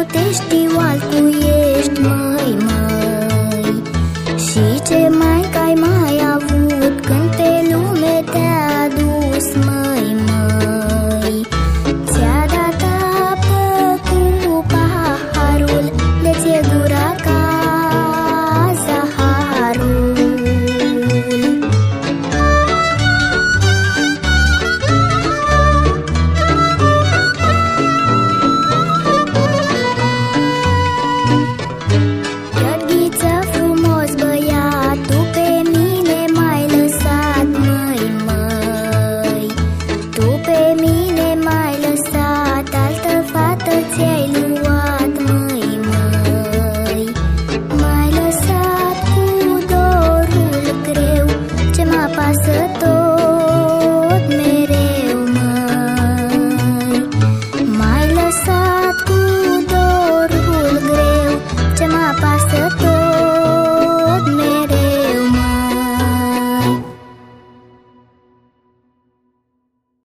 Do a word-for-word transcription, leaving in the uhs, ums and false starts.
te știu altcuiești, măi, măi. Și ce mai că-ai mai avut când pe lume te-a dus, măi, măi. Ți-a dat apă cu paharul, de ție gura ca zaharul. Gheorghiță frumos băiat, tu pe mine m-ai lăsat, măi, măi. Tu pe mine m-ai lăsat, altă fată ți-ai luat, măi, măi. M-ai lăsat cu dorul greu, ce mă apasă tot mereu, măi. M-ai lăsat cu dorul greu, ce mă apasă